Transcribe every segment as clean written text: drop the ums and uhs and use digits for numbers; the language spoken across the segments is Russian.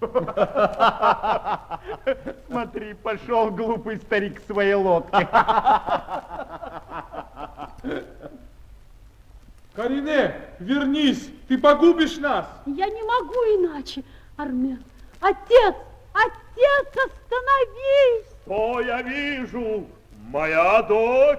Смотри, пошел глупый старик к своей лодке. Карине, вернись, ты погубишь нас. Я не могу иначе, Армен. Отец, отец, остановись! Что я вижу? Моя дочь.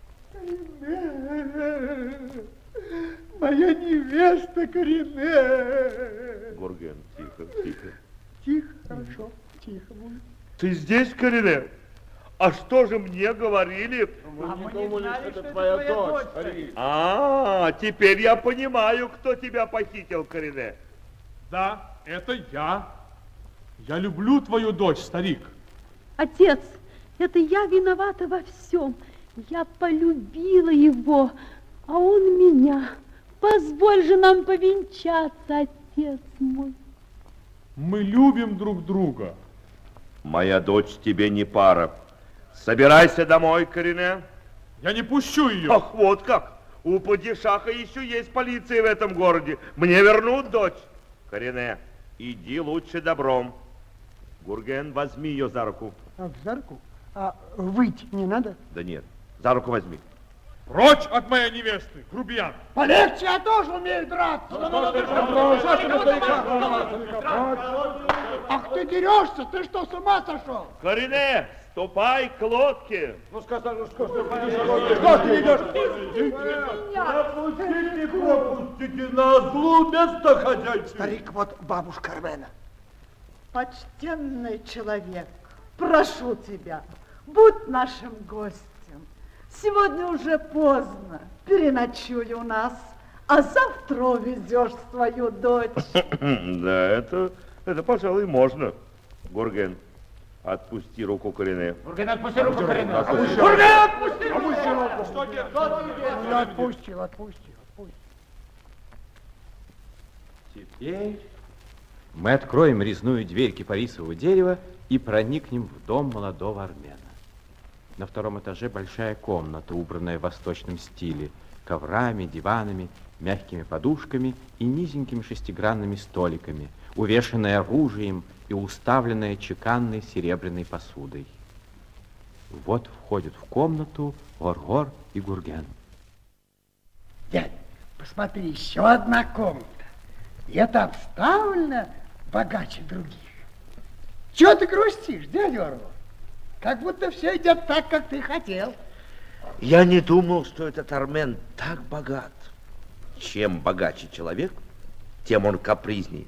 Моя невеста Карине. Гурген, тихо, тихо. Тихо, хорошо, тихо будет. Ты здесь, Карине? А что же мне говорили? Мы не думали, что это твоя дочь, старик. А, теперь я понимаю, кто тебя похитил, Карине. Да, это я. Я люблю твою дочь, старик. Отец, это я виновата во всем. Я полюбила его, а он меня. Позволь же нам повенчаться, отец мой. Мы любим друг друга. Моя дочь тебе не пара. Собирайся домой, Карине. Я не пущу ее. Ах, вот как. У падишаха еще есть полиция в этом городе. Мне вернут дочь. Карине, иди лучше добром. Гурген, возьми ее за руку. За руку? А выйти не надо? Да нет, за руку возьми. Прочь от моей невесты, грубиян. Полегче, я тоже умею драться. Ах, ты дерешься, ты что, с ума сошел? Карине, ступай к лодке. Ну, сказал, что ты идешь? Пропустите, пропустите, на злу место хозяйки. Старик, вот бабушка Армена. Почтенный человек, прошу тебя, будь нашим гостем. Сегодня уже поздно, переночуй у нас, а завтра увезешь свою дочь. Да, это, пожалуй, можно. Гурген, отпусти руку Карине. Гурген, отпусти руку Карине. Гурген, отпусти руку. Что делать? Я отпустил. Теперь мы откроем резную дверь кипарисового дерева и проникнем в дом молодого армяна. На втором этаже большая комната, убранная в восточном стиле, коврами, диванами, мягкими подушками и низенькими шестигранными столиками, увешанная оружием и уставленная чеканной серебряной посудой. Вот входят в комнату Горгор и Гурген. Дядь, посмотри, еще одна комната. И это обставлено богаче других. Чего ты грустишь, дядя Орлов? Как будто все идет так, как ты хотел. Я не думал, что этот армен так богат. Чем богаче человек, тем он капризнее.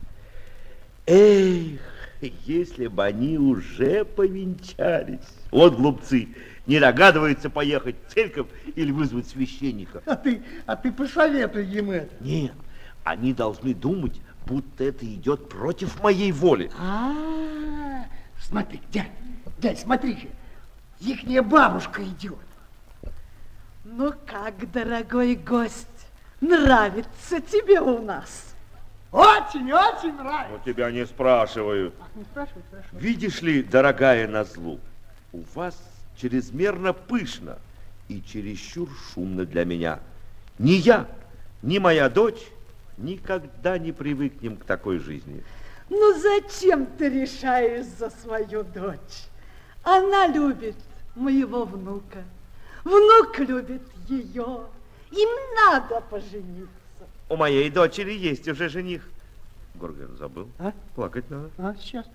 Эх, если бы они уже повенчались. Вот глупцы, не догадываются поехать в церковь или вызвать священника. А ты посоветуй им это. Нет, они должны думать, будто это идет против моей воли. Смотри, дядь, смотри же, ихняя бабушка идет. Ну как, дорогой гость, нравится тебе у нас? Очень нравится. Но тебя не спрашивают. Не спрашивай. Видишь ли, дорогая Назлу, у вас чрезмерно пышно и чересчур шумно для меня. Ни я, ни моя дочь никогда не привыкнем к такой жизни. Ну зачем ты решаешь за свою дочь? Она любит моего внука. Внук любит ее. Им надо пожениться. У моей дочери есть уже жених. Гурген забыл. Плакать надо. Сейчас.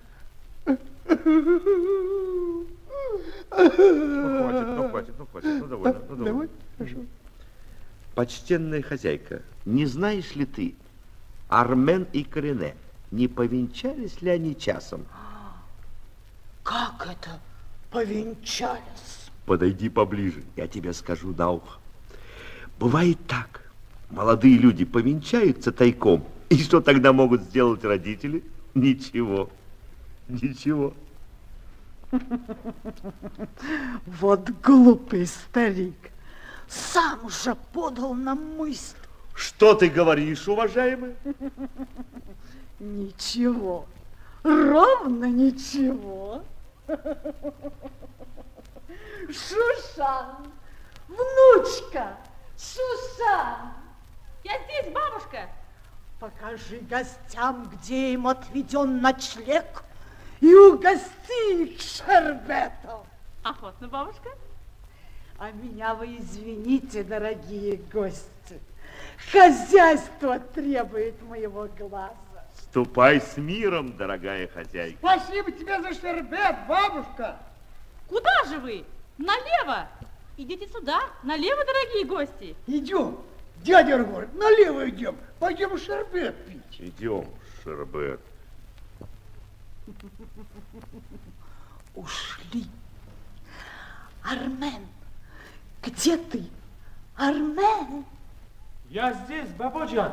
Хватит, довольно. Давай, хорошо. Почтенная хозяйка, не знаешь ли ты, Армен и Карине, не повенчались ли они часом? Как это повенчались? Подойди поближе, я тебе скажу на ухо. Бывает так, молодые люди повенчаются тайком, и что тогда могут сделать родители? Ничего. Вот глупый старик. Сам же подал нам мысль. Что ты говоришь, уважаемый? Ничего. Ровно ничего. Шушан, внучка, Шушан. Я здесь, бабушка. Покажи гостям, где им отведен ночлег, и угости их шербетом. Охотно, бабушка. А меня вы извините, дорогие гости. Хозяйство требует моего глаза. Ступай с миром, дорогая хозяйка. Спасибо тебе за шербет, бабушка. Куда же вы? Налево. Идите сюда, налево, дорогие гости. Идем, дядя Аргор, налево идем. Пойдем шербет пить. Идем, шербет. Ушли. Армен, где ты? Армен? Я здесь, бабуджан.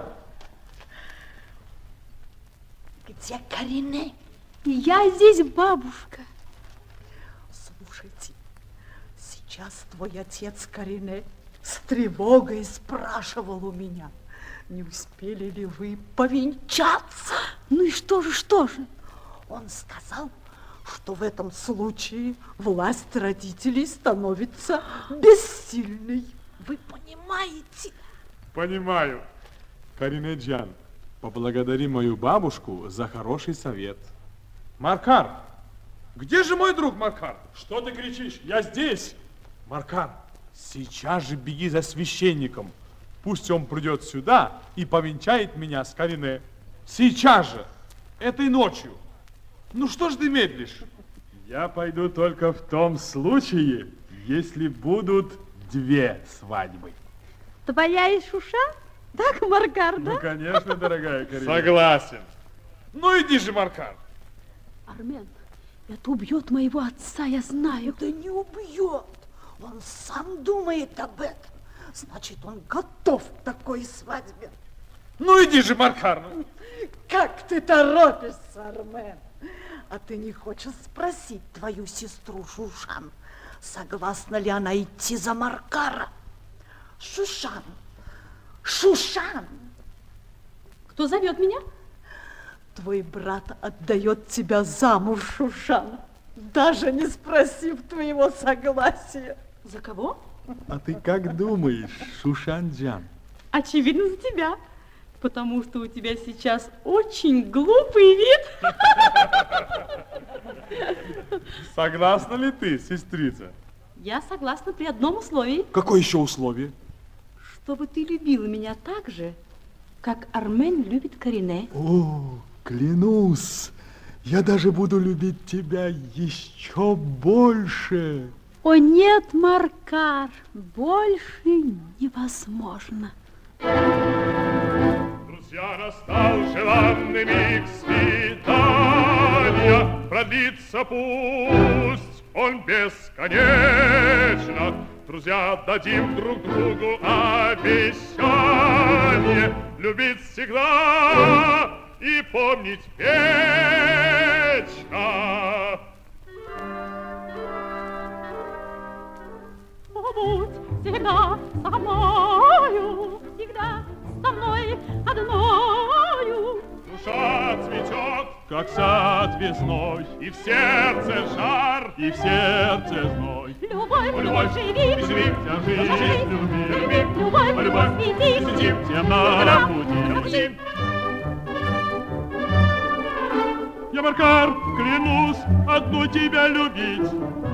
Где Карине? Я здесь, бабушка. Слушайте, сейчас твой отец Карине с тревогой спрашивал у меня, не успели ли вы повенчаться? Ну и что же, что же? Он сказал, что в этом случае власть родителей становится бессильной. Вы понимаете? Понимаю. Каринеджан, поблагодари мою бабушку за хороший совет. Маркар, где же мой друг Маркар? Что ты кричишь? Я здесь. Маркар, сейчас же беги за священником. Пусть он придет сюда и повенчает меня с Карине. Сейчас же, этой ночью. Ну что ж ты медлишь? Я пойду только в том случае, если будут две свадьбы. Твоя и Шуша? Так, Маркар, да? Ну, конечно, дорогая Карина. Согласен. Ну, иди же, Маркар. Армен, это убьет моего отца, я знаю. Да не убьет. Он сам думает об этом. Значит, он готов к такой свадьбе. Ну, иди же, Маркар. Как ты торопишься, Армен? А ты не хочешь спросить твою сестру Шушан, согласна ли она идти за Маркара? Шушан, Шушан! Кто зовет меня? Твой брат отдает тебя замуж, Шушан, даже не спросив твоего согласия. За кого? А ты как думаешь, Шушан-джан? Очевидно, за тебя. Потому что у тебя сейчас очень глупый вид. Согласна ли ты, сестрица? Я согласна при одном условии. Какое еще условие? Чтобы ты любила меня так же, как Армен любит Карине. О, клянусь, я даже буду любить тебя еще больше. О нет, Маркар, больше невозможно. Друзья, настал желанный миг свидания, продлится пусть он бесконечно. Друзья, дадим друг другу обещание любить всегда и помнить вечно. Будь всегда со мною, всегда со мной одною. Душа цветет, как сад весной, и в сердце жар, и в сердце зной. Любовь, О, любовь, живи, живи, вся жизнь, люби, люби. любовь, О, любовь, посвяти, посвятим всем на пути. Я, Маркар, клянусь одну тебя любить.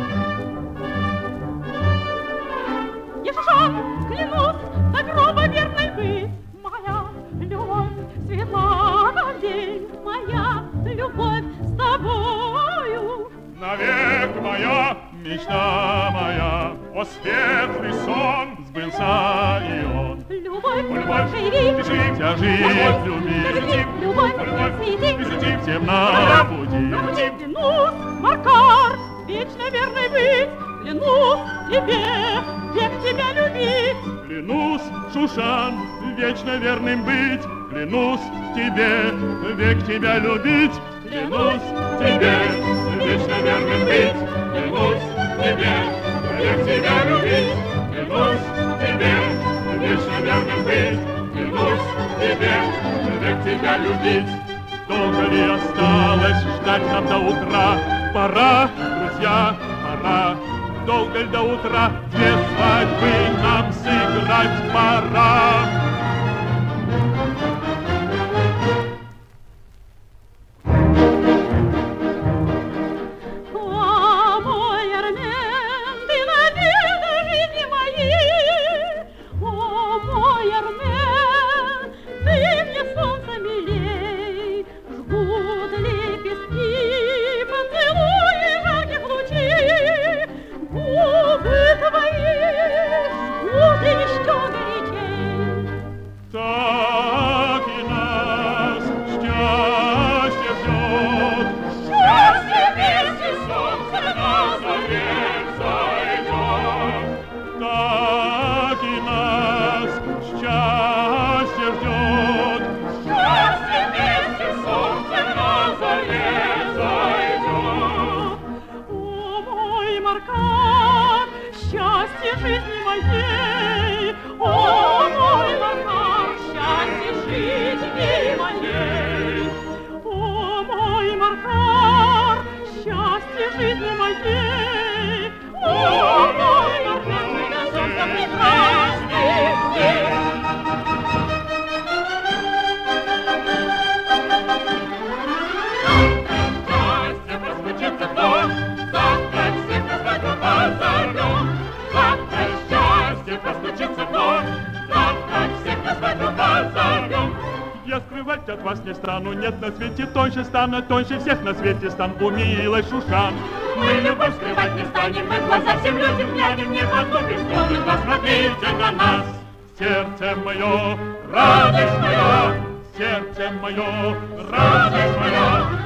Я, Шушан, клянусь до гроба верной быть. Моя любовь светла как день, моя любовь с тобою. Навек моя, мечта моя, о светлый сон сбылся и он. Любовь, О, любовь, живи, вся жизнь, люби, любовь, О, любовь, посвяти, посвятим всем на пути. клянусь, Макар, вечно верной быть, клянусь тебе, век тебя любить. Клянусь, Шушан, вечно верным быть, клянусь тебе, век тебя любить. Клянусь тебе, вечно верным быть, клянусь тебе, век тебя любить. Клянусь тебе, вечно верным быть, клянусь тебе, век тебя любить. Долго ли осталось ждать нам до утра? Пора, друзья, пора. Долго ли до утра? Две свадьбы нам сыграть пора. счастье жизни моей. О, мой Маркар, счастье жизни моей. О, мой Маркар, счастье жизни моей. О, мой Маркар, мы несемся прекрасный день. Счастье прозвучится вновь, завтра всех на свадьбу позовем. Завтра счастье прозвучится вновь, завтра всех на свадьбу позовем. Я скрывать от вас не стану, нет на свете тоньше стана, тоньше всех на свете стан у милой Шушан. Мы любовь скрывать не станем, мы глаза всем людям глянем, не потупим, смотрим, посмотрите на нас. Сердце мое, радость моя, сердце мое, радость моя.